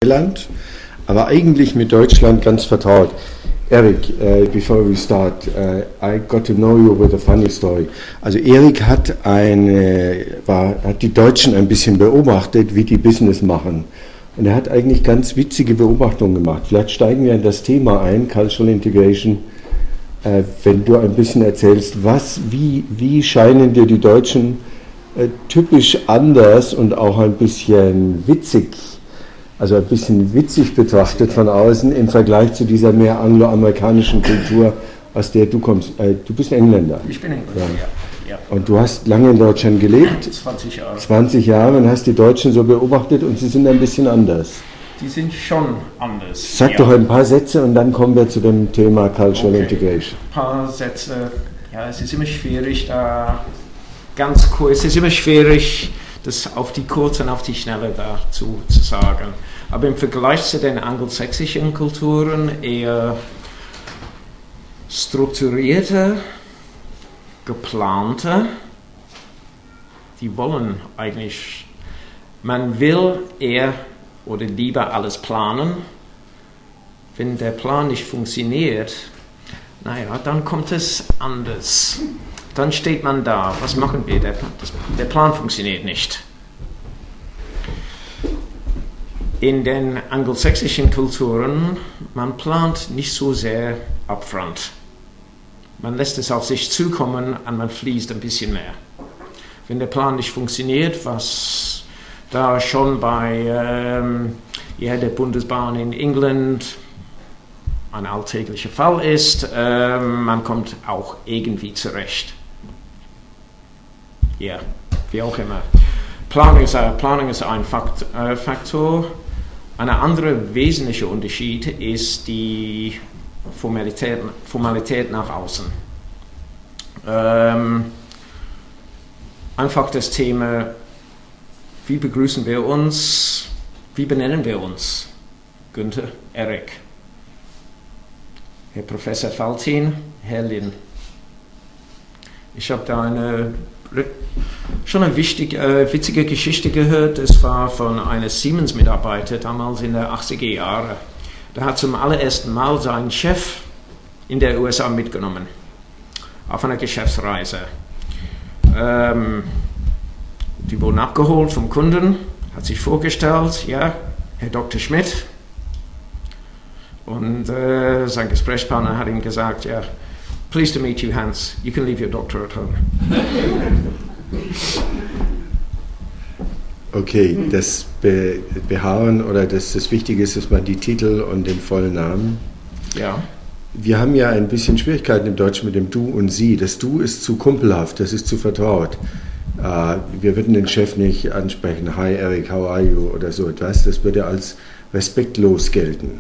Land, aber eigentlich mit Deutschland ganz vertraut. Eric, before we start, I got to know you with a funny story. Also Eric hat die Deutschen ein bisschen beobachtet, wie die Business machen. Und er hat eigentlich ganz witzige Beobachtungen gemacht. Vielleicht steigen wir in das Thema ein, Cultural Integration, wenn du ein bisschen erzählst, wie scheinen dir die Deutschen typisch anders und auch ein bisschen witzig, also ein bisschen witzig betrachtet von außen im Vergleich zu dieser mehr angloamerikanischen Kultur, aus der du kommst. Du bist Engländer. Ich bin Engländer, ja. Und du hast lange in Deutschland gelebt. 20 Jahre. 20 Jahre und hast die Deutschen so beobachtet und sie sind ein bisschen anders. Die sind schon anders. Sag doch ein paar Sätze und dann kommen wir zu dem Thema Cultural Integration. Ein paar Sätze. Ja, es ist immer schwierig, ganz kurz, es ist immer schwierig, das auf die kurze und auf die schnelle dazu zu sagen. Aber im Vergleich zu den angelsächsischen Kulturen eher strukturierte, geplante. Die wollen eigentlich, man will eher oder lieber alles planen. Wenn der Plan nicht funktioniert, naja, dann kommt es anders. Dann steht man da, was machen wir? Der Plan funktioniert nicht. In den angelsächsischen Kulturen, man plant nicht so sehr upfront. Man lässt es auf sich zukommen und man fließt ein bisschen mehr. Wenn der Plan nicht funktioniert, was da schon bei der Bundesbahn in England ein alltäglicher Fall ist, man kommt auch irgendwie zurecht. Ja, wie auch immer. Planung ist ein Faktor. Ein anderer wesentlicher Unterschied ist die Formalität nach außen. Einfach das Thema, wie begrüßen wir uns, wie benennen wir uns? Günther, Eric, Herr Professor Faltin, Herr Lin. Ich habe da schon eine witzige Geschichte gehört. Es war von einem Siemens-Mitarbeiter damals in den 80er Jahren. Der hat zum allerersten Mal seinen Chef in der USA mitgenommen, auf einer Geschäftsreise. Die wurden abgeholt vom Kunden, hat sich vorgestellt, ja, Herr Dr. Schmidt. Und sein Gesprächspartner hat ihm gesagt, ja, pleased to meet you, Hans. You can leave your doctor at home. Okay, das Beharren oder das Wichtige ist, dass man die Titel und den vollen Namen. Ja. Wir haben ja ein bisschen Schwierigkeiten im Deutschen mit dem Du und Sie. Das Du ist zu kumpelhaft, das ist zu vertraut. Wir würden den Chef nicht ansprechen, hi Eric, how are you oder so etwas. Das würde als respektlos gelten.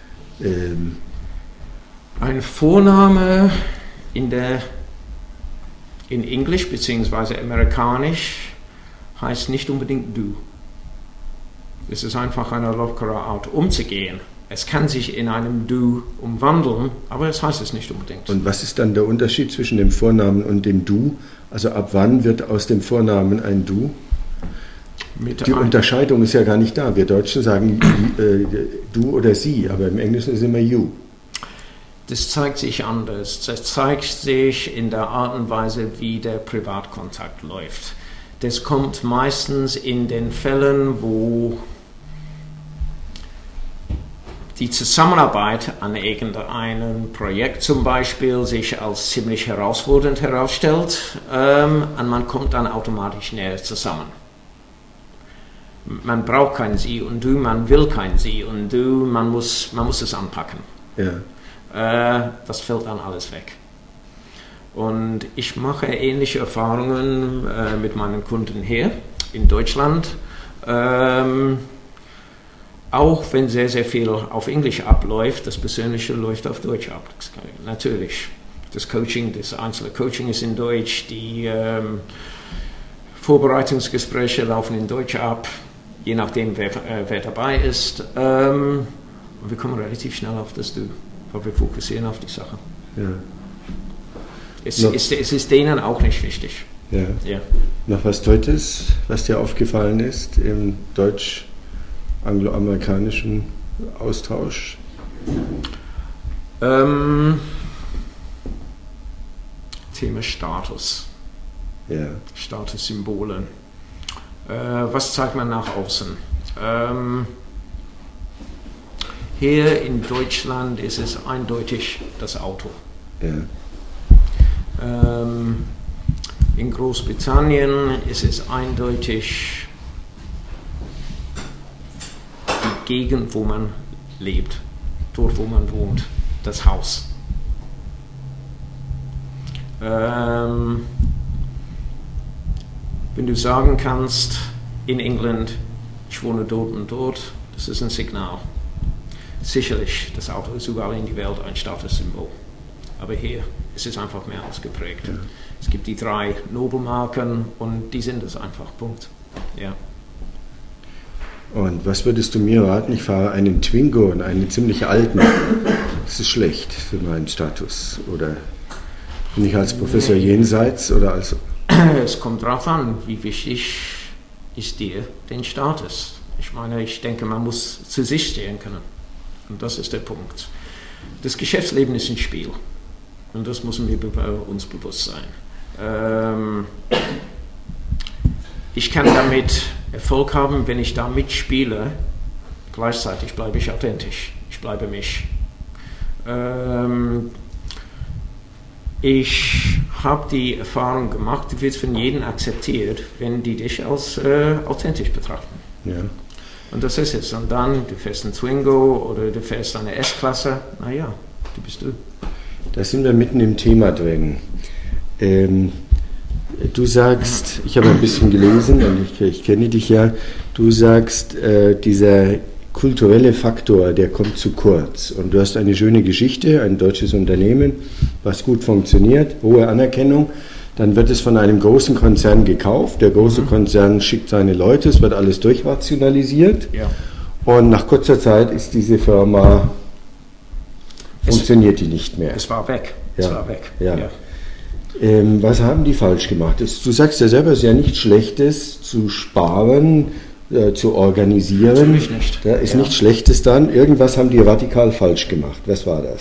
Ein Vorname in Englisch bzw. amerikanisch heißt nicht unbedingt du. Es ist einfach eine lockere Art umzugehen. Es kann sich in einem Du umwandeln, aber es heißt es nicht unbedingt. Und was ist dann der Unterschied zwischen dem Vornamen und dem Du? Also ab wann wird aus dem Vornamen ein Du? Die Unterscheidung ist ja gar nicht da. Wir Deutschen sagen du oder sie, aber im Englischen ist immer you. Das zeigt sich anders. Das zeigt sich in der Art und Weise, wie der Privatkontakt läuft. Das kommt meistens in den Fällen, wo die Zusammenarbeit an irgendeinem Projekt zum Beispiel sich als ziemlich herausfordernd herausstellt und man kommt dann automatisch näher zusammen. Man braucht kein Sie und Du, man will kein Sie und Du, man muss es anpacken. Ja. Das fällt dann alles weg. Und ich mache ähnliche Erfahrungen mit meinen Kunden hier in Deutschland. Auch wenn sehr, sehr viel auf Englisch abläuft, das Persönliche läuft auf Deutsch ab. Natürlich. Das einzelne Coaching ist in Deutsch, die Vorbereitungsgespräche laufen in Deutsch ab, je nachdem, wer dabei ist. Und wir kommen relativ schnell auf das Du, weil wir fokussieren auf die Sache. Ja. Es ist denen auch nicht wichtig. Ja. Ja. Noch was Drittes, was dir aufgefallen ist im Deutsch angloamerikanischen Austausch? Thema Status. Ja. Statussymbole. Was zeigt man nach außen? Hier in Deutschland ist es eindeutig das Auto. Ja. In Großbritannien ist es eindeutig die Gegend, wo man lebt, dort, wo man wohnt, das Haus. Wenn du sagen kannst, in England, ich wohne dort und dort, das ist ein Signal. Sicherlich, das Auto ist überall in der Welt ein Statussymbol. Aber hier ist es einfach mehr ausgeprägt. Ja. Es gibt die 3 Nobelmarken und die sind es einfach. Punkt. Ja. Und was würdest du mir raten? Ich fahre einen Twingo und einen ziemlich alten. Das ist schlecht für meinen Status. Oder bin ich als Professor jenseits oder als... Es kommt darauf an, wie wichtig ist dir den Status. Ich meine, ich denke, man muss zu sich stehen können. Und das ist der Punkt. Das Geschäftsleben ist ein Spiel. Und das müssen wir uns bewusst sein. Ich kann damit Erfolg haben, wenn ich da mitspiele. Gleichzeitig bleibe ich authentisch. Ich bleibe mich. Ich habe die Erfahrung gemacht, du wirst von jedem akzeptiert, wenn die dich als authentisch betrachten. Ja. Und das ist es. Und dann, du fährst ein Twingo oder du fährst eine S-Klasse, naja, du bist du. Da sind wir mitten im Thema drin. Du sagst, ich habe ein bisschen gelesen und ich kenne dich ja, du sagst, dieser kulturelle Faktor, der kommt zu kurz. Und du hast eine schöne Geschichte, ein deutsches Unternehmen, was gut funktioniert, hohe Anerkennung. Dann wird es von einem großen Konzern gekauft. Der große Konzern schickt seine Leute, es wird alles durchrationalisiert. Ja. Und nach kurzer Zeit ist diese Firma, funktioniert die nicht mehr. Es war weg. Ja. Es war weg. Ja. Ja. Was haben die falsch gemacht? Du sagst ja selber, es ist ja nichts Schlechtes zu sparen, zu organisieren. Natürlich nicht. Da ist nichts Schlechtes dann. Irgendwas haben die radikal falsch gemacht. Was war das?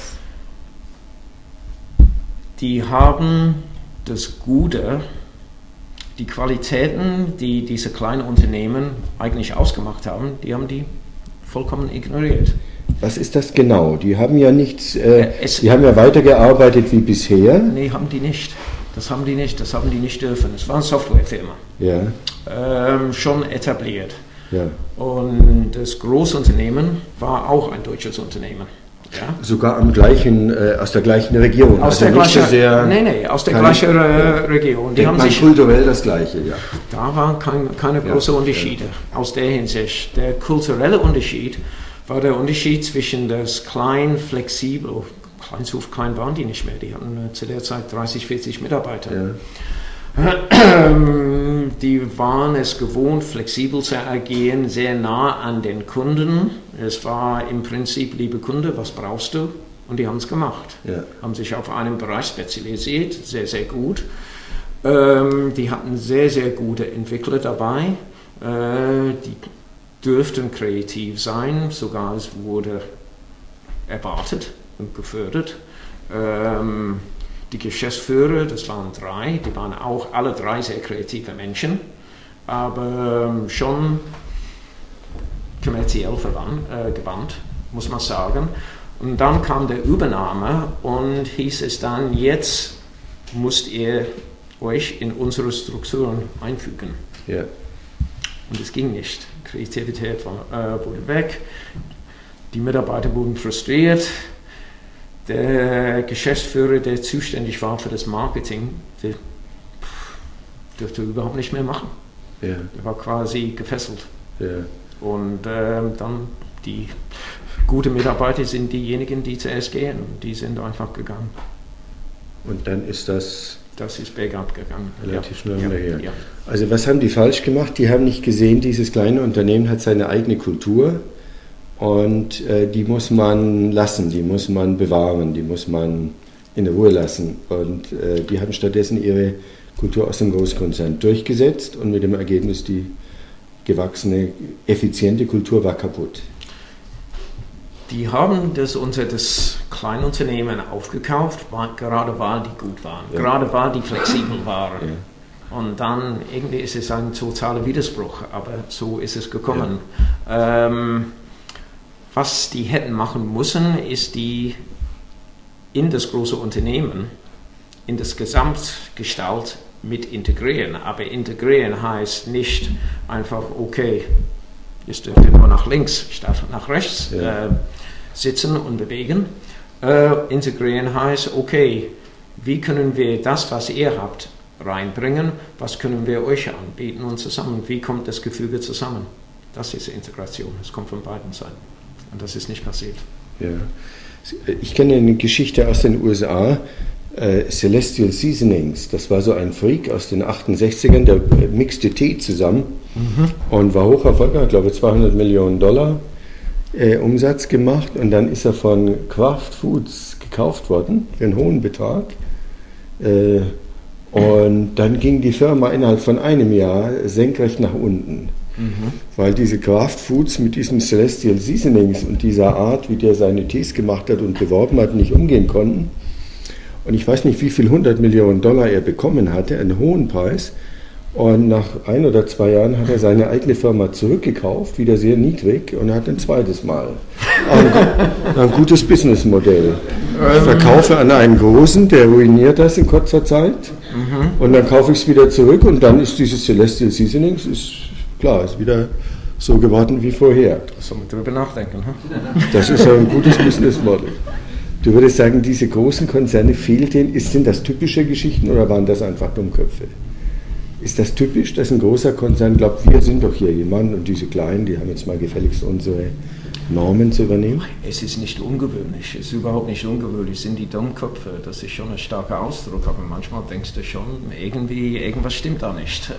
Die haben das Gute, die Qualitäten, die diese kleinen Unternehmen eigentlich ausgemacht haben, die haben die vollkommen ignoriert. Was ist das genau? Die haben ja nichts, die haben ja weitergearbeitet wie bisher. Nee, haben die nicht. Das haben die nicht, das haben die nicht dürfen. Es war eine Softwarefirma. Ja. Schon etabliert. Ja. Und das Großunternehmen war auch ein deutsches Unternehmen. Ja? Sogar am gleichen, aus der gleichen Region. Aus also der nicht gleichen, so sehr, aus der gleichen Region. Die haben sich kulturell das Gleiche, ja. Da waren keine großen Unterschiede aus der Hinsicht. Der kulturelle Unterschied war der Unterschied zwischen das klein, flexibel, so klein waren die nicht mehr, die hatten zu der Zeit 30, 40 Mitarbeiter. Ja. Die waren es gewohnt, flexibel zu agieren, sehr nah an den Kunden. Es war im Prinzip, liebe Kunde, was brauchst du? Und die haben es gemacht. Ja. Haben sich auf einen Bereich spezialisiert, sehr, sehr gut. Die hatten sehr, sehr gute Entwickler dabei. Die dürften kreativ sein, sogar es wurde erwartet und gefördert. Die Geschäftsführer, das waren 3, die waren auch alle 3 sehr kreative Menschen, aber schon kommerziell gewandt, muss man sagen. Und dann kam der Übernahme und hieß es dann, jetzt müsst ihr euch in unsere Strukturen einfügen. Ja. Und es ging nicht. Kreativität wurde weg, die Mitarbeiter wurden frustriert. Der Geschäftsführer, der zuständig war für das Marketing, der dürfte überhaupt nicht mehr machen. Ja. Der war quasi gefesselt. Ja. Und dann die guten Mitarbeiter sind diejenigen, die zuerst gehen. Und die sind einfach gegangen. Und dann ist das... Das ist bergab gegangen. Relativ schnell her. Ja. Also was haben die falsch gemacht? Die haben nicht gesehen, dieses kleine Unternehmen hat seine eigene Kultur. Und die muss man lassen, die muss man bewahren, die muss man in der Ruhe lassen. Und die haben stattdessen ihre Kultur aus dem Großkonzern durchgesetzt und mit dem Ergebnis, die gewachsene, effiziente Kultur war kaputt. Die haben das Kleinunternehmen aufgekauft, gerade weil die gut waren, gerade weil die flexibel waren. Ja. Und dann irgendwie ist es ein totaler Widerspruch, aber so ist es gekommen. Ja. Was die hätten machen müssen, ist die in das große Unternehmen, in das Gesamtgestalt mit integrieren. Aber integrieren heißt nicht einfach, okay, jetzt dürft ihr nur nach links statt nach rechts sitzen und bewegen. Integrieren heißt, okay, wie können wir das, was ihr habt, reinbringen? Was können wir euch anbieten und zusammen? Wie kommt das Gefüge zusammen? Das ist Integration. Es kommt von beiden Seiten. Und das ist nicht passiert. Ja. Ich kenne eine Geschichte aus den USA, Celestial Seasonings. Das war so ein Freak aus den 68ern, der mixte Tee zusammen und war hoch erfolgreich, ich glaube $200 Millionen Umsatz gemacht. Und dann ist er von Kraft Foods gekauft worden für einen hohen Betrag. Und dann ging die Firma innerhalb von einem Jahr senkrecht nach unten. Weil diese Kraft Foods mit diesem Celestial Seasonings und dieser Art, wie der seine Tees gemacht hat und beworben hat, nicht umgehen konnten. Und ich weiß nicht, wie viel $100 Millionen er bekommen hatte, einen hohen Preis. Und nach 1 oder 2 Jahren hat er seine eigene Firma zurückgekauft, wieder sehr niedrig, und hat ein zweites Mal. Ein gutes Businessmodell. Verkaufe an einen Großen, der ruiniert das in kurzer Zeit. Und dann kaufe ich es wieder zurück und dann ist dieses Celestial Seasonings, ist wieder so geworden wie vorher. Da soll man drüber nachdenken. Das ist ein gutes Businessmodell. Du würdest sagen, diese großen Konzerne fehlten, sind das typische Geschichten oder waren das einfach Dummköpfe? Ist das typisch, dass ein großer Konzern glaubt, wir sind doch hier jemand und diese Kleinen, die haben jetzt mal gefälligst unsere Normen zu übernehmen? Es ist nicht ungewöhnlich, es ist überhaupt nicht ungewöhnlich, es sind die Dummköpfe, das ist schon ein starker Ausdruck, aber manchmal denkst du schon, irgendwas stimmt da nicht.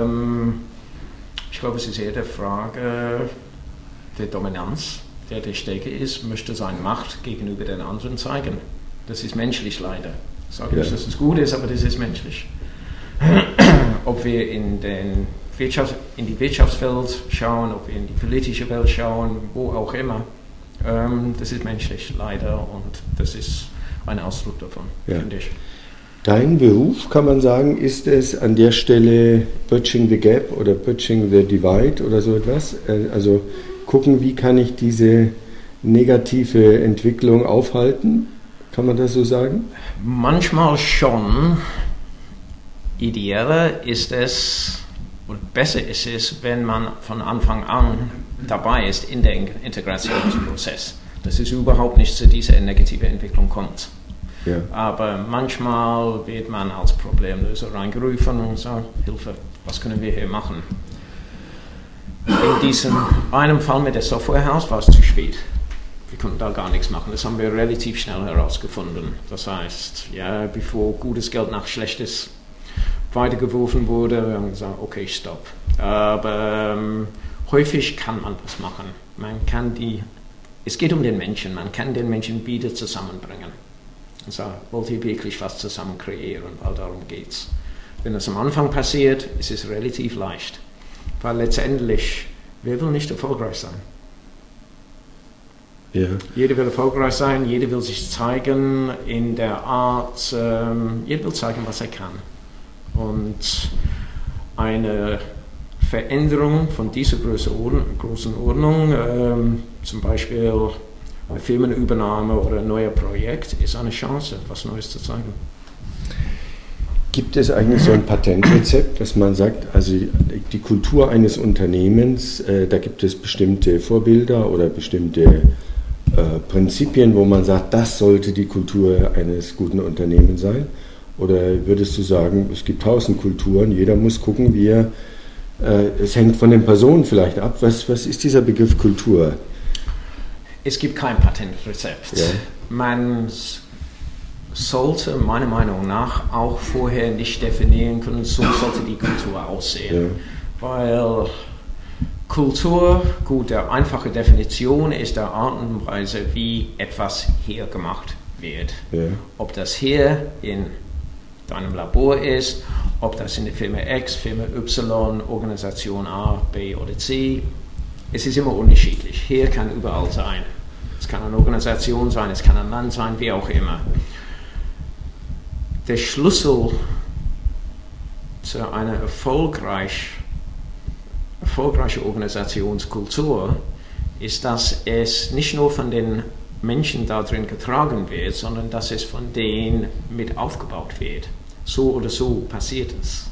Ich glaube, es ist eher die Frage der Dominanz. Der stärker ist, möchte seine Macht gegenüber den anderen zeigen. Das ist menschlich leider. Ich sage nicht, dass es gut ist, aber das ist menschlich. Ob wir in die Wirtschaftswelt schauen, ob wir in die politische Welt schauen, wo auch immer, das ist menschlich leider und das ist ein Ausdruck davon, finde ich. Dein Beruf, kann man sagen, ist es an der Stelle Bridging the Gap oder Bridging the Divide oder so etwas? Also gucken, wie kann ich diese negative Entwicklung aufhalten? Kann man das so sagen? Manchmal schon. Idealer ist es, oder besser ist es, wenn man von Anfang an dabei ist in der Integrationsprozess, dass es überhaupt nicht zu dieser negativen Entwicklung kommt. Ja. Aber manchmal wird man als Problemlöser reingerufen und sagt, Hilfe, was können wir hier machen? In diesem einen Fall mit der Softwarehaus war es zu spät. Wir konnten da gar nichts machen. Das haben wir relativ schnell herausgefunden. Das heißt, bevor gutes Geld nach schlechtes weitergeworfen wurde, wir haben gesagt, okay, stopp. Aber häufig kann man das machen. Es geht um den Menschen, man kann den Menschen wieder zusammenbringen. Und sagen, wollt ihr wirklich was zusammen kreieren, weil darum geht's. Wenn das am Anfang passiert, ist es relativ leicht. Weil letztendlich, wer will nicht erfolgreich sein? Ja. Jeder will erfolgreich sein, jeder will sich zeigen in der Art, jeder will zeigen, was er kann. Und eine Veränderung von dieser großen Ordnung, zum Beispiel eine Firmenübernahme oder ein neues Projekt, ist eine Chance, was Neues zu zeigen. Gibt es eigentlich so ein Patentrezept, dass man sagt, also die Kultur eines Unternehmens, da gibt es bestimmte Vorbilder oder bestimmte Prinzipien, wo man sagt, das sollte die Kultur eines guten Unternehmens sein? Oder würdest du sagen, es gibt 1000 Kulturen, jeder muss gucken, wie er, es hängt von den Personen vielleicht ab, was ist dieser Begriff Kultur? Es gibt kein Patentrezept. Ja. Man sollte meiner Meinung nach auch vorher nicht definieren können, so sollte die Kultur aussehen. Ja. Weil Kultur, gut, der einfache Definition ist der Art und Weise, wie etwas hier gemacht wird. Ja. Ob das hier in deinem Labor ist, ob das in der Firma X, Firma Y, Organisation A, B oder C. Es ist immer unterschiedlich. Hier kann überall sein. Es kann eine Organisation sein, es kann ein Land sein, wie auch immer. Der Schlüssel zu einer erfolgreichen Organisationskultur ist, dass es nicht nur von den Menschen da drin getragen wird, sondern dass es von denen mit aufgebaut wird. So oder so passiert es.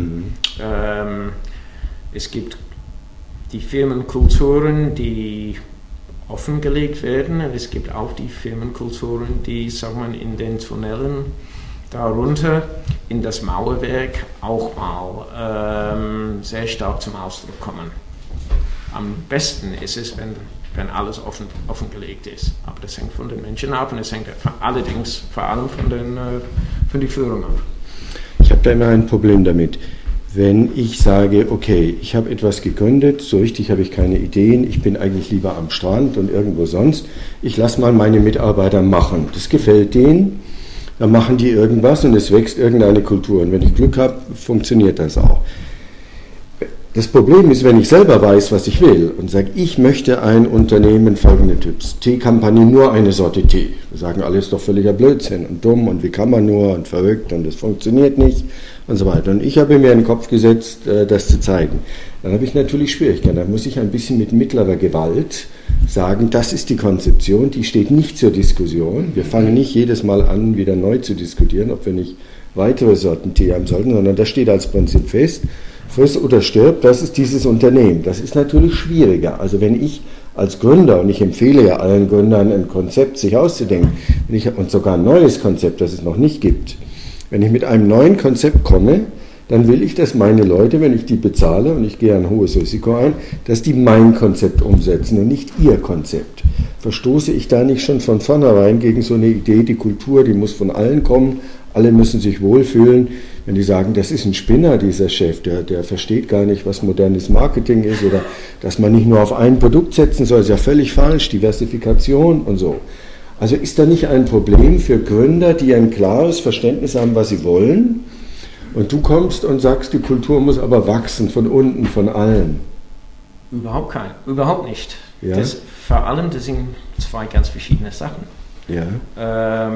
Es gibt die Firmenkulturen, die offengelegt werden, und es gibt auch die Firmenkulturen, die, sagen wir, in den Tunnelen darunter in das Mauerwerk auch mal sehr stark zum Ausdruck kommen. Am besten ist es, wenn alles offengelegt ist. Aber das hängt von den Menschen ab und es hängt allerdings vor allem von der Führung ab. Ich habe da immer ein Problem damit. Wenn ich sage, okay, ich habe etwas gegründet, so richtig habe ich keine Ideen, ich bin eigentlich lieber am Strand und irgendwo sonst, ich lasse mal meine Mitarbeiter machen. Das gefällt denen, dann machen die irgendwas und es wächst irgendeine Kultur. Und wenn ich Glück habe, funktioniert das auch. Das Problem ist, wenn ich selber weiß, was ich will und sage, ich möchte ein Unternehmen folgenden Typs, Teekampagne, nur eine Sorte Tee. Wir sagen, alles ist doch völliger Blödsinn und dumm und wie kann man nur und verrückt und das funktioniert nicht und so weiter. Und ich habe mir in den Kopf gesetzt, das zu zeigen. Dann habe ich natürlich Schwierigkeiten. Dann muss ich ein bisschen mit mittlerer Gewalt sagen, das ist die Konzeption, die steht nicht zur Diskussion. Wir fangen nicht jedes Mal an, wieder neu zu diskutieren, ob wir nicht weitere Sorten Tee haben sollten, sondern das steht als Prinzip fest. Friss oder stirb, das ist dieses Unternehmen. Das ist natürlich schwieriger. Also wenn ich als Gründer, und ich empfehle ja allen Gründern ein Konzept sich auszudenken, und sogar ein neues Konzept, das es noch nicht gibt, wenn ich mit einem neuen Konzept komme, dann will ich, dass meine Leute, wenn ich die bezahle, und ich gehe ein hohes Risiko ein, dass die mein Konzept umsetzen und nicht ihr Konzept. Verstoße ich da nicht schon von vornherein gegen so eine Idee, die Kultur, die muss von allen kommen, alle müssen sich wohlfühlen. Wenn die sagen, das ist ein Spinner, dieser Chef, der versteht gar nicht, was modernes Marketing ist oder dass man nicht nur auf ein Produkt setzen soll, ist ja völlig falsch, Diversifikation und so. Also ist da nicht ein Problem für Gründer, die ein klares Verständnis haben, was sie wollen, und du kommst und sagst, die Kultur muss aber wachsen, von unten, von allen? Überhaupt nicht. Ja? Vor allem, das sind zwei ganz verschiedene Sachen. Ja.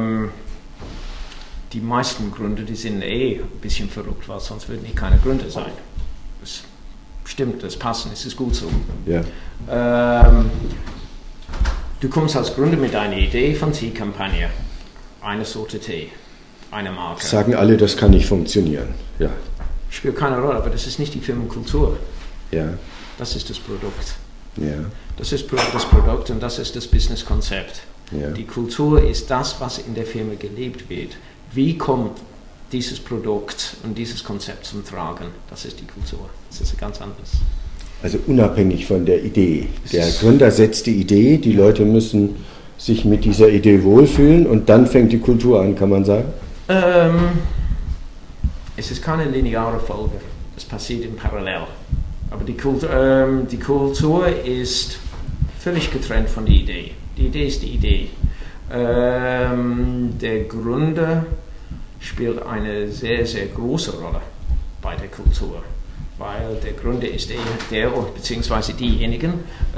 Die meisten Gründer, die sind ein bisschen verrückt, weil sonst würden die keine Gründer sein. Das stimmt, das passt, es ist gut so. Ja. Du kommst als Gründer mit einer Idee von Teekampagne, eine Sorte Tee, eine Marke. Sagen alle, das kann nicht funktionieren. Ja. Spielt keine Rolle, aber das ist nicht die Firmenkultur. Ja. Das ist das Produkt. Ja. Das ist das Produkt und das ist das Businesskonzept. Ja. Die Kultur ist das, was in der Firma gelebt wird. Wie kommt dieses Produkt und dieses Konzept zum Tragen? Das ist die Kultur. Das ist ganz anders. Also unabhängig von der Idee. Der Gründer setzt die Idee, die Leute müssen sich mit dieser Idee wohlfühlen und dann fängt die Kultur an, kann man sagen? Es ist keine lineare Folge. Das passiert im Parallel. Aber die Kultur ist völlig getrennt von der Idee. Die Idee ist die Idee. Der Gründer spielt eine sehr, sehr große Rolle bei der Kultur, weil der Gründer ist der beziehungsweise diejenigen,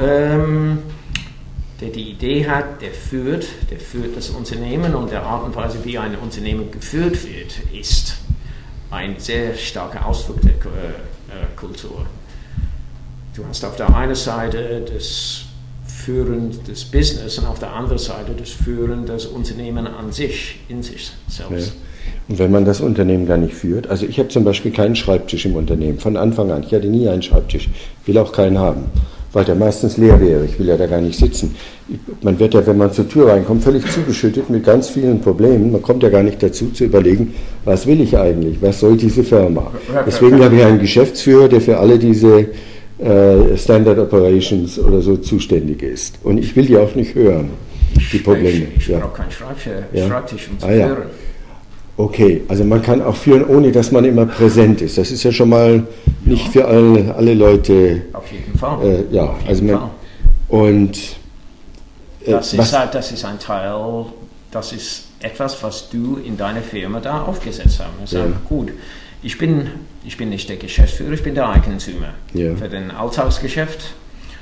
der die Idee hat, der führt das Unternehmen, und der Art und Weise, wie ein Unternehmen geführt wird, ist ein sehr starker Ausdruck der Kultur. Du hast auf der einen Seite das Führen des Business und auf der anderen Seite das Führen des Unternehmens an sich, in sich selbst. Ja. Und wenn man das Unternehmen gar nicht führt, also ich habe zum Beispiel keinen Schreibtisch im Unternehmen, von Anfang an, ich hatte nie einen Schreibtisch, will auch keinen haben, weil der meistens leer wäre, ich will ja da gar nicht sitzen. Man wird ja, wenn man zur Tür reinkommt, völlig zugeschüttet mit ganz vielen Problemen, man kommt ja gar nicht dazu zu überlegen, was will ich eigentlich, was soll diese Firma. Deswegen habe ich einen Geschäftsführer, der für alle diese Standard Operations oder so zuständig ist. Und ich will die auch nicht hören, die Probleme. Ich brauche keinen Schreibtisch, um zu führen. Ja. Okay, also man kann auch führen, ohne dass man immer präsent ist. Das ist ja schon mal nicht für alle Leute. Auf jeden Fall. Und das ist ein Teil das ist etwas, was du in deiner Firma da aufgesetzt hast. Ich sage, gut, ich bin nicht der Geschäftsführer, ich bin der Eigentümer für den Alltagsgeschäft.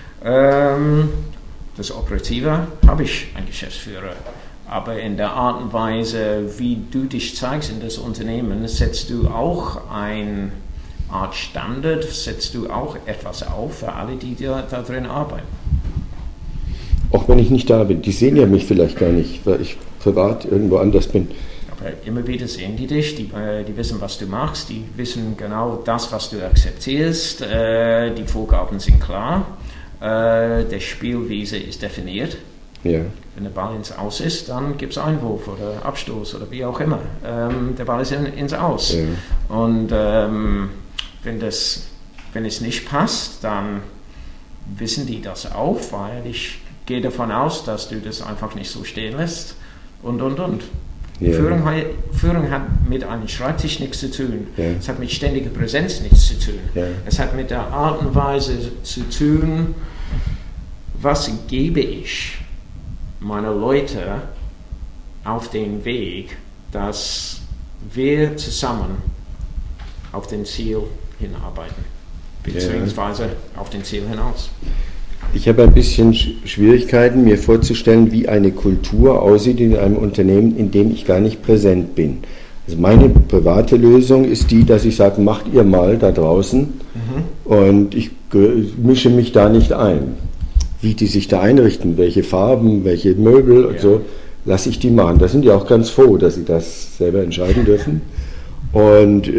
Das Operative habe ich einen Geschäftsführer. Aber in der Art und Weise, wie du dich zeigst in das Unternehmen, setzt du auch eine Art Standard, setzt du auch etwas auf für alle, die da drin arbeiten. Auch wenn ich nicht da bin, die sehen ja mich vielleicht gar nicht, weil ich privat irgendwo anders bin. Aber immer wieder sehen die dich, die wissen, was du machst, die wissen genau das, was du akzeptierst, die Vorgaben sind klar, der Spielwiese ist definiert. Ja. Wenn der Ball ins Aus ist, dann gibt es Einwurf oder Abstoß oder wie auch immer. Der Ball ist ins Aus. Ja. Und wenn es nicht passt, dann wissen die das auch, weil ich gehe davon aus, dass du das einfach nicht so stehen lässt und. Ja. Führung hat mit einem Schreibtisch nichts zu tun. Ja. Es hat mit ständiger Präsenz nichts zu tun. Ja. Es hat mit der Art und Weise zu tun, was gebe ich meine Leute auf den Weg, dass wir zusammen auf den Ziel hinarbeiten, beziehungsweise auf den Ziel hinaus. Ich habe ein bisschen Schwierigkeiten, mir vorzustellen, wie eine Kultur aussieht in einem Unternehmen, in dem ich gar nicht präsent bin. Also meine private Lösung ist die, dass ich sage, macht ihr mal da draußen und ich mische mich da nicht ein. Wie die sich da einrichten, welche Farben, welche Möbel und so, lasse ich die machen. Da sind die auch ganz froh, dass sie das selber entscheiden dürfen. Und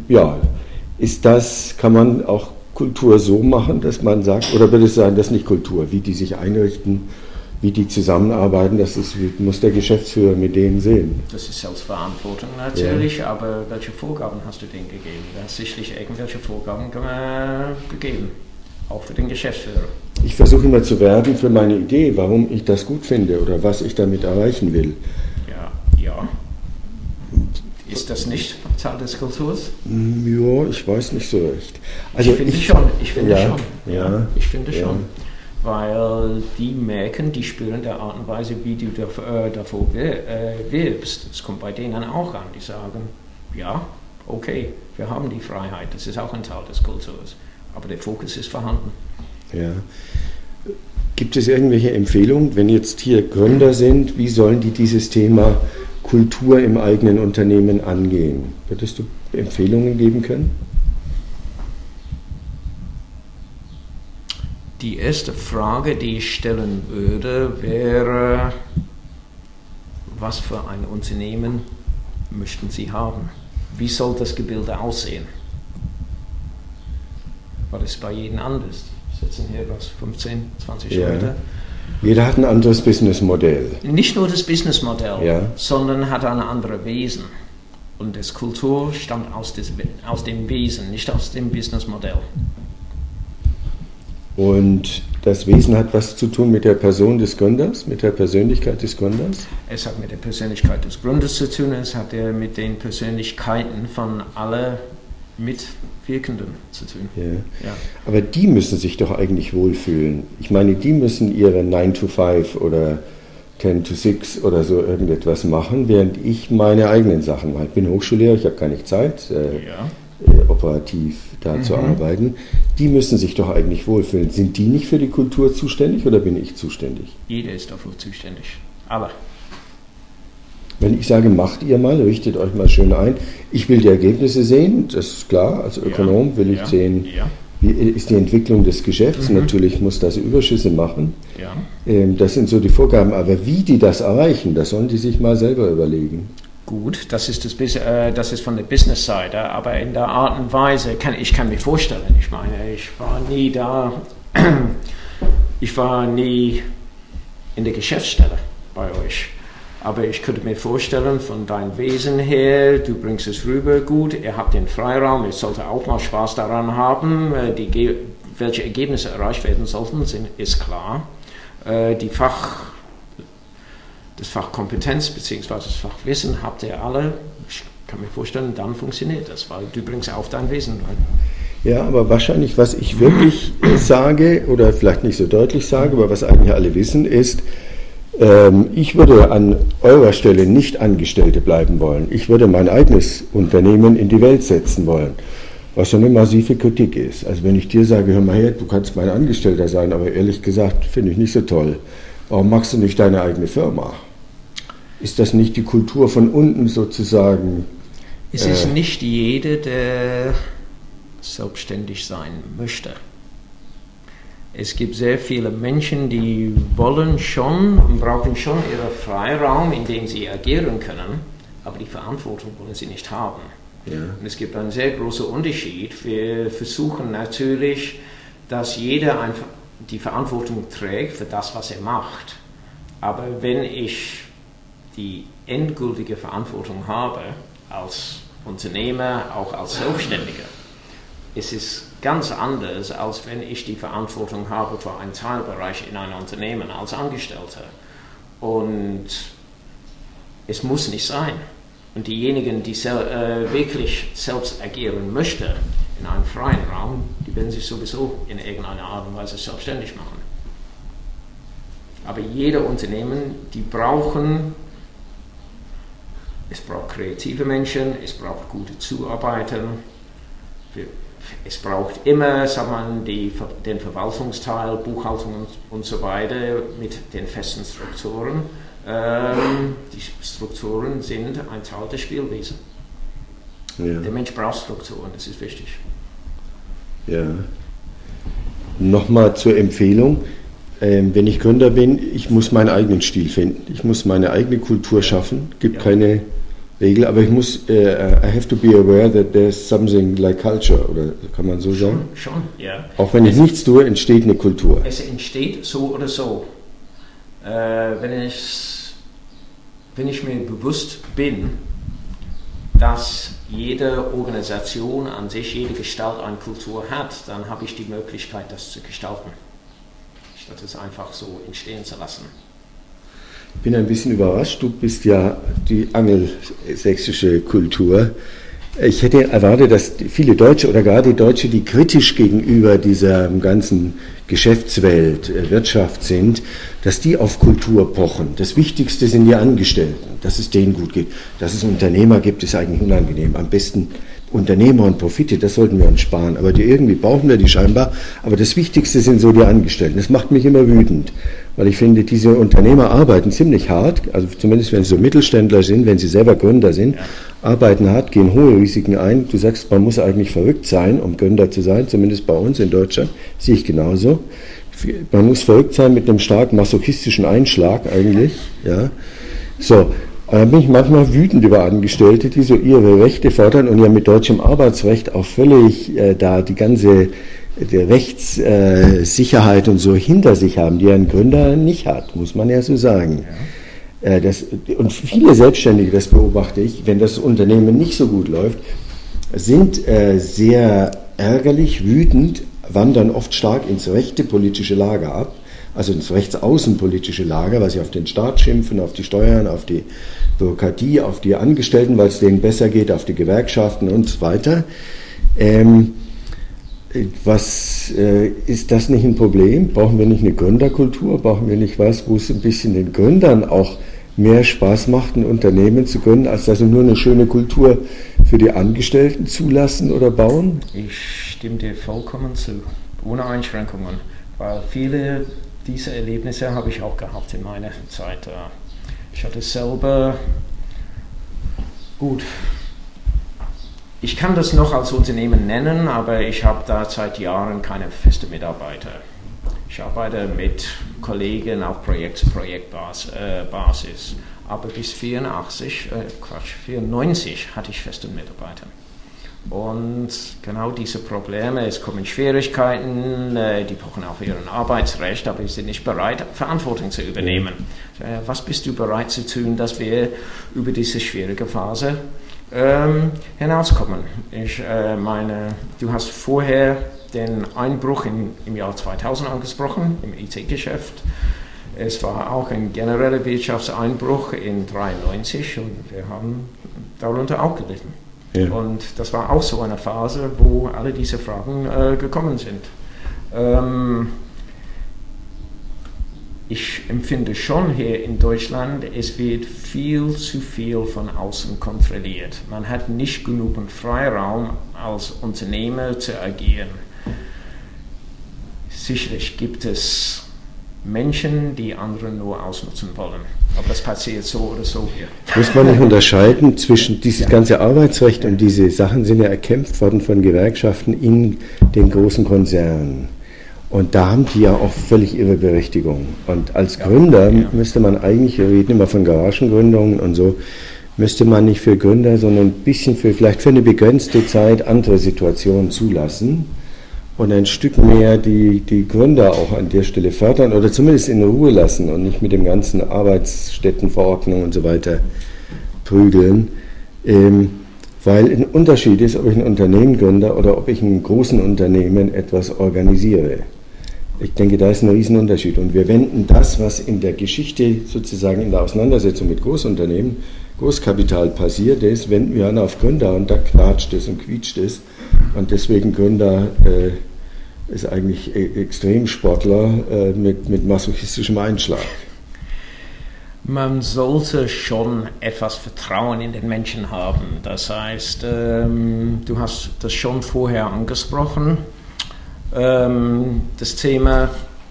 kann man auch Kultur so machen, dass man sagt, oder würde es sein, das ist nicht Kultur, wie die sich einrichten, wie die zusammenarbeiten, muss der Geschäftsführer mit denen sehen. Das ist Selbstverantwortung natürlich, aber welche Vorgaben hast du denen gegeben? Du hast sicherlich irgendwelche Vorgaben gegeben, auch für den Geschäftsführer. Ich versuche immer zu werben für meine Idee, warum ich das gut finde oder was ich damit erreichen will. Ja. Ist das nicht Teil des Kulturs? Ja, ich weiß nicht so recht. Also ich finde schon. Weil die merken, die spüren der Art und Weise, wie du davor wirbst. Das kommt bei denen auch an. Die sagen, ja, okay, wir haben die Freiheit, das ist auch ein Teil des Kulturs. Aber der Fokus ist vorhanden. Ja. Gibt es irgendwelche Empfehlungen, wenn jetzt hier Gründer sind, wie sollen die dieses Thema Kultur im eigenen Unternehmen angehen? Würdest du Empfehlungen geben können? Die erste Frage, die ich stellen würde, wäre, was für ein Unternehmen möchten Sie haben? Wie soll das Gebilde aussehen? Weil es bei jedem anders. Wir sitzen hier 15, 20 Leute. Jeder hat ein anderes Businessmodell. Nicht nur das Businessmodell, sondern hat ein anderes Wesen. Und das Kultur stammt aus dem Wesen, nicht aus dem Businessmodell. Und das Wesen hat was zu tun mit der Person des Gründers, mit der Persönlichkeit des Gründers? Es hat mit der Persönlichkeit des Gründers zu tun, es hat mit den Persönlichkeiten von allen Mitwirkenden zu tun. Ja. Aber die müssen sich doch eigentlich wohlfühlen. Ich meine, die müssen ihre 9 to 5 oder 10 to 6 oder so irgendetwas machen, während ich meine eigenen Sachen mache. Ich bin Hochschullehrer, ich habe gar nicht Zeit, operativ da zu arbeiten. Die müssen sich doch eigentlich wohlfühlen. Sind die nicht für die Kultur zuständig oder bin ich zuständig? Jeder ist dafür zuständig. Alle. Wenn ich sage, macht ihr mal, richtet euch mal schön ein. Ich will die Ergebnisse sehen, das ist klar. Als Ökonom will ich sehen, wie ist die Entwicklung des Geschäfts. Natürlich muss das Überschüsse machen. Das sind so die Vorgaben. Aber wie die das erreichen, das sollen die sich mal selber überlegen. Gut, das ist von der Business-Seite, aber in der Art und Weise, ich kann mir vorstellen, ich meine, ich war nie da, ich war nie in der Geschäftsstelle bei euch. Aber ich könnte mir vorstellen, von deinem Wesen her, du bringst es rüber gut, ihr habt den Freiraum, ihr solltet auch mal Spaß daran haben. Welche Ergebnisse erreicht werden sollten, ist klar. Das Fach Kompetenz bzw. das Fach Wissen habt ihr alle. Ich kann mir vorstellen, dann funktioniert das, weil du bringst auch dein Wesen rein. Ja, aber wahrscheinlich, was ich wirklich sage, oder vielleicht nicht so deutlich sage, aber was eigentlich alle wissen, ist, Ich würde an eurer Stelle nicht Angestellte bleiben wollen. Ich würde mein eigenes Unternehmen in die Welt setzen wollen, was schon eine massive Kritik ist. Also wenn ich dir sage, hör mal her, du kannst mein Angestellter sein, aber ehrlich gesagt finde ich nicht so toll. Warum machst du nicht deine eigene Firma? Ist das nicht die Kultur von unten sozusagen? Es ist nicht jeder, der selbstständig sein möchte. Es gibt sehr viele Menschen, die wollen schon und brauchen schon ihren Freiraum, in dem sie agieren können, aber die Verantwortung wollen sie nicht haben. Ja. Und es gibt einen sehr großen Unterschied. Wir versuchen natürlich, dass jeder einfach die Verantwortung trägt für das, was er macht. Aber wenn ich die endgültige Verantwortung habe, als Unternehmer, auch als Selbstständiger, es ist ganz anders, als wenn ich die Verantwortung habe für einen Teilbereich in einem Unternehmen als Angestellter. Und es muss nicht sein. Und diejenigen, die wirklich selbst agieren möchten in einem freien Raum, die werden sich sowieso in irgendeiner Art und Weise selbstständig machen. Aber jede Unternehmen, die brauchen, es braucht kreative Menschen, es braucht gute Zuarbeiter, es braucht immer, sagt man, den Verwaltungsteil, Buchhaltung und so weiter mit den festen Strukturen. Die Strukturen sind ein Teil des Spielwesens. Ja. Der Mensch braucht Strukturen, das ist wichtig. Ja. Nochmal zur Empfehlung. Wenn ich Gründer bin, ich muss meinen eigenen Stil finden. Ich muss meine eigene Kultur schaffen. Es gibt keine Regel, aber ich muss, I have to be aware that there's something like culture, oder kann man so sagen? Schon, ja. Auch wenn ich nichts tue, entsteht eine Kultur. Es entsteht so oder so. Wenn ich mir bewusst bin, dass jede Organisation an sich, jede Gestalt eine Kultur hat, dann habe ich die Möglichkeit, das zu gestalten, statt es einfach so entstehen zu lassen. Ich bin ein bisschen überrascht, du bist ja die angelsächsische Kultur. Ich hätte erwartet, dass viele Deutsche oder gerade Deutsche, die kritisch gegenüber dieser ganzen Geschäftswelt, Wirtschaft sind, dass die auf Kultur pochen. Das Wichtigste sind die Angestellten, dass es denen gut geht. Dass es Unternehmer gibt, ist eigentlich unangenehm. Am besten Unternehmer und Profite, das sollten wir uns sparen. Aber irgendwie brauchen wir die scheinbar. Aber das Wichtigste sind so die Angestellten. Das macht mich immer wütend, weil ich finde, diese Unternehmer arbeiten ziemlich hart, also zumindest wenn sie so Mittelständler sind, wenn sie selber Gründer sind, arbeiten hart, gehen hohe Risiken ein. Du sagst, man muss eigentlich verrückt sein, um Gründer zu sein, zumindest bei uns in Deutschland, sehe ich genauso. Man muss verrückt sein mit einem stark masochistischen Einschlag eigentlich. Ja. So, da bin ich manchmal wütend über Angestellte, die so ihre Rechte fordern und ja mit deutschem Arbeitsrecht auch völlig da die ganze Rechtssicherheit und so hinter sich haben, die ein Gründer nicht hat, muss man ja so sagen. Ja. Und viele Selbstständige, das beobachte ich, wenn das Unternehmen nicht so gut läuft, sind sehr ärgerlich, wütend, wandern oft stark ins rechte politische Lager ab, also ins rechtsaußenpolitische Lager, weil sie auf den Staat schimpfen, auf die Steuern, auf die Bürokratie, auf die Angestellten, weil es denen besser geht, auf die Gewerkschaften und so weiter. Ist das nicht ein Problem? Brauchen wir nicht eine Gründerkultur? Brauchen wir nicht was, wo es ein bisschen den Gründern auch mehr Spaß macht, ein Unternehmen zu gründen, als dass sie nur eine schöne Kultur für die Angestellten zulassen oder bauen? Ich stimme dir vollkommen zu, ohne Einschränkungen, weil viele dieser Erlebnisse habe ich auch gehabt in meiner Zeit. Ich hatte selber, gut, ich kann das noch als Unternehmen nennen, aber ich habe da seit Jahren keine feste Mitarbeiter. Ich arbeite mit Kollegen auf Projektbasis. Aber bis 94 hatte ich feste Mitarbeiter. Und genau diese Probleme, es kommen Schwierigkeiten, die pochen auf ihren Arbeitsrecht, aber sie sind nicht bereit, Verantwortung zu übernehmen. Was bist du bereit zu tun, dass wir über diese schwierige Phase hinauskommen? Du hast vorher den Einbruch im Jahr 2000 angesprochen, im IT-Geschäft. Es war auch ein genereller Wirtschaftseinbruch in 1993 und wir haben darunter auch gelitten. Ja. Und das war auch so eine Phase, wo alle diese Fragen gekommen sind. ich empfinde schon hier in Deutschland, es wird viel zu viel von außen kontrolliert. Man hat nicht genügend Freiraum als Unternehmer zu agieren. Sicherlich gibt es Menschen, die andere nur ausnutzen wollen. Aber das passiert so oder so hier. Muss man nicht unterscheiden zwischen dieses ganze Arbeitsrecht und diese Sachen sind ja erkämpft worden von Gewerkschaften in den großen Konzernen. Und da haben die ja auch völlig ihre Berechtigung. Und als Gründer müsste man eigentlich, wir reden immer von Garagengründungen und so, müsste man nicht für Gründer, sondern ein bisschen vielleicht für eine begrenzte Zeit andere Situationen zulassen und ein Stück mehr die Gründer auch an der Stelle fördern oder zumindest in Ruhe lassen und nicht mit dem ganzen Arbeitsstättenverordnung und so weiter prügeln. Weil ein Unterschied ist, ob ich ein Unternehmen gründe oder ob ich in einem großen Unternehmen etwas organisiere. Ich denke, da ist ein Riesenunterschied. Und wir wenden das, was in der Geschichte sozusagen in der Auseinandersetzung mit Großunternehmen, Großkapital passiert ist, wenden wir an auf Gründer und da knatscht es und quietscht es. Und deswegen Gründer ist eigentlich Extremsportler mit masochistischem Einschlag. Man sollte schon etwas Vertrauen in den Menschen haben. Das heißt, du hast das schon vorher angesprochen, das Thema,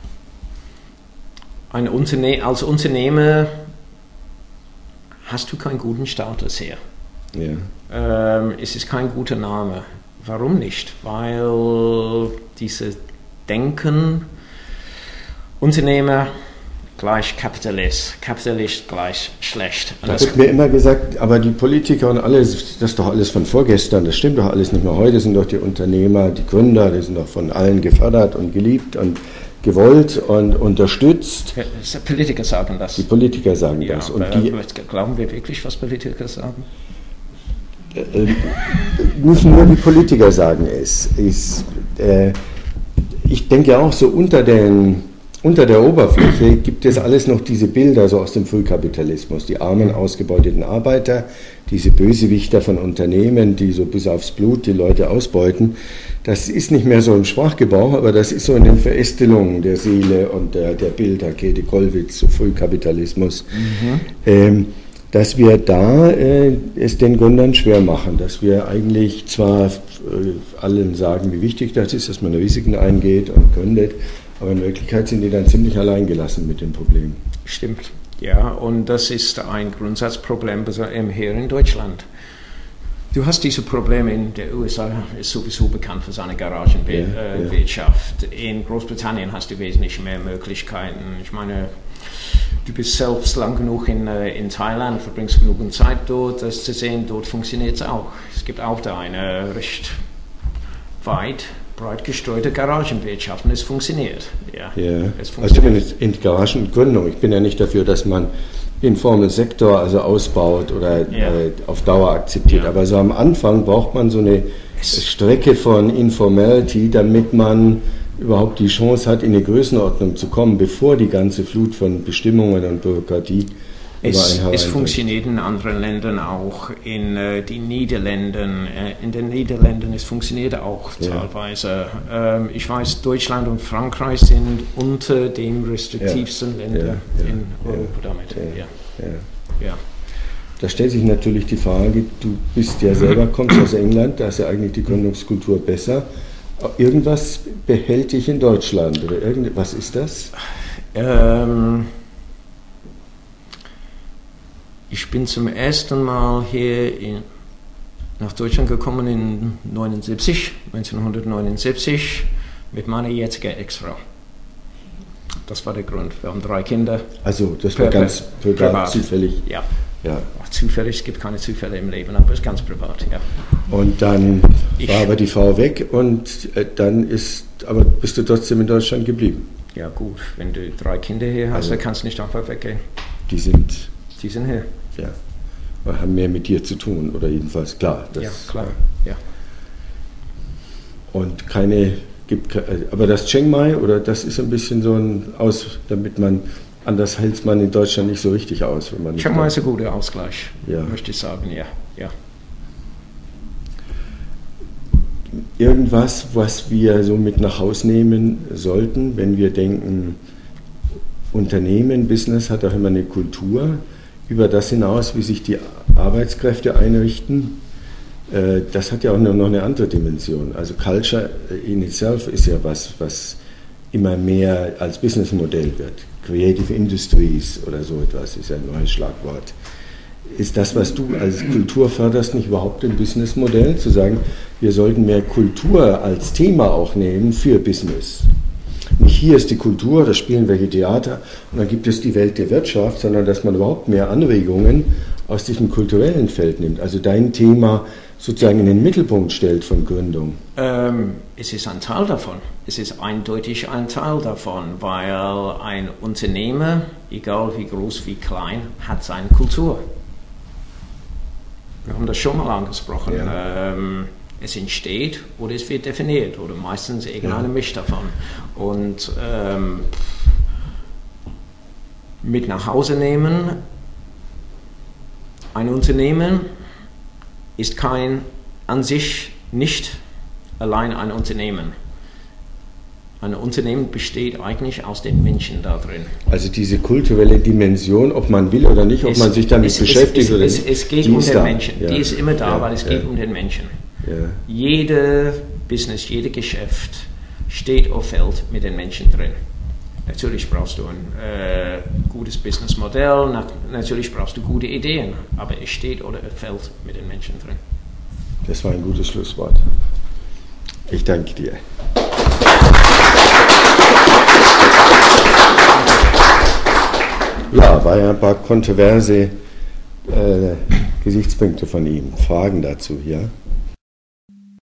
als Unternehmer hast du keinen guten Status hier. Ja. Es ist kein guter Name. Warum nicht? Weil diese Denken, Unternehmer gleich Kapitalist, Kapitalist gleich schlecht. Und da wird mir immer gesagt, aber die Politiker und alles, das ist doch alles von vorgestern, das stimmt doch alles nicht mehr. Heute sind doch die Unternehmer, die Gründer, die sind doch von allen gefördert und geliebt und gewollt und unterstützt. Politiker sagen das. Die Politiker sagen das. Und glauben wir wirklich, was Politiker sagen? Nicht nur die Politiker sagen es. Ich denke auch so unter der Oberfläche gibt es alles noch diese Bilder so aus dem Frühkapitalismus, die armen, ausgebeuteten Arbeiter, diese Bösewichter von Unternehmen, die so bis aufs Blut die Leute ausbeuten. Das ist nicht mehr so im Sprachgebrauch, aber das ist so in den Verästelungen der Seele und der Bilder, Käthe Kollwitz, so Frühkapitalismus, dass wir da es den Gründern schwer machen, dass wir eigentlich zwar allen sagen, wie wichtig das ist, dass man Risiken eingeht und gründet, aber in Wirklichkeit sind die dann ziemlich alleingelassen mit den Problemen. Stimmt, ja, und das ist ein Grundsatzproblem hier in Deutschland. Du hast diese Probleme in den USA, ist sowieso bekannt für seine Garagenwirtschaft. In Großbritannien hast du wesentlich mehr Möglichkeiten. Ich meine, du bist selbst lang genug in Thailand, verbringst genug Zeit dort, das zu sehen, dort funktioniert es auch. Es gibt auch da eine recht breit gestreute Garagenwirtschaft und es funktioniert. Ja, es funktioniert. Also in Garagengründung, ich bin ja nicht dafür, dass man informellen Sektor also ausbaut oder auf Dauer akzeptiert, aber so am Anfang braucht man so eine Strecke von Informality, damit man überhaupt die Chance hat, in eine Größenordnung zu kommen, bevor die ganze Flut von Bestimmungen und Bürokratie Es funktioniert in anderen Ländern auch, in den Niederlanden. In den Niederlanden es funktioniert auch teilweise. Ich weiß, Deutschland und Frankreich sind unter den restriktivsten Ländern in Europa damit. Ja. Da stellt sich natürlich die Frage, du bist ja selber, kommst aus England, da ist ja eigentlich die Gründungskultur besser. Irgendwas behält dich in Deutschland oder was ist das? Ich bin zum ersten Mal hier nach Deutschland gekommen in 1979 mit meiner jetzigen Ex-Frau. Das war der Grund. Wir haben 3 Kinder. Also das war ganz privat, zufällig? Ja. Ach, zufällig, es gibt keine Zufälle im Leben, aber es ist ganz privat, ja. Und dann war aber die Frau weg und aber bist du trotzdem in Deutschland geblieben? Ja gut, wenn du 3 Kinder hier hast, dann kannst du nicht einfach weggehen. Die sind hier. Ja, wir haben mehr mit dir zu tun, oder jedenfalls, klar. Ja, klar, ja. Und aber das Chiang Mai, oder das ist ein bisschen so anders hält man in Deutschland nicht so richtig aus. Wenn man Chiang Mai ist ein guter Ausgleich, möchte ich sagen, ja. Irgendwas, was wir so mit nach Hause nehmen sollten, wenn wir denken, Unternehmen, Business hat auch immer eine Kultur, über das hinaus, wie sich die Arbeitskräfte einrichten. Das hat ja auch noch eine andere Dimension. Also Culture in itself ist ja was immer mehr als Businessmodell wird. Creative Industries oder so etwas ist ja ein neues Schlagwort. Ist das, was du als Kultur förderst, nicht überhaupt ein Businessmodell? Zu sagen, wir sollten mehr Kultur als Thema auch nehmen für Business. Nicht hier ist die Kultur, da spielen welche Theater und dann gibt es die Welt der Wirtschaft, sondern dass man überhaupt mehr Anregungen aus diesem kulturellen Feld nimmt. Also dein Thema sozusagen in den Mittelpunkt stellt von Gründung. Es ist ein Teil davon. Es ist eindeutig ein Teil davon, weil ein Unternehmer, egal wie groß, wie klein, hat seine Kultur. Wir haben das schon mal angesprochen. Ja. Es entsteht oder es wird definiert oder meistens irgendeine Misch davon. Und mit nach Hause nehmen, ein Unternehmen ist an sich nicht allein ein Unternehmen. Ein Unternehmen besteht eigentlich aus den Menschen da drin. Also diese kulturelle Dimension, ob man will oder nicht, ob man sich damit beschäftigt oder nicht. Es geht um den Menschen. Die ist immer da, weil es geht um den Menschen. Ja. Jede Business, jede Geschäft steht oder fällt mit den Menschen drin. Natürlich brauchst du ein gutes Businessmodell, natürlich brauchst du gute Ideen, aber es steht oder fällt mit den Menschen drin. Das war ein gutes Schlusswort. Ich danke dir. Ja, war ja ein paar kontroverse Gesichtspunkte von ihm. Fragen dazu, ja?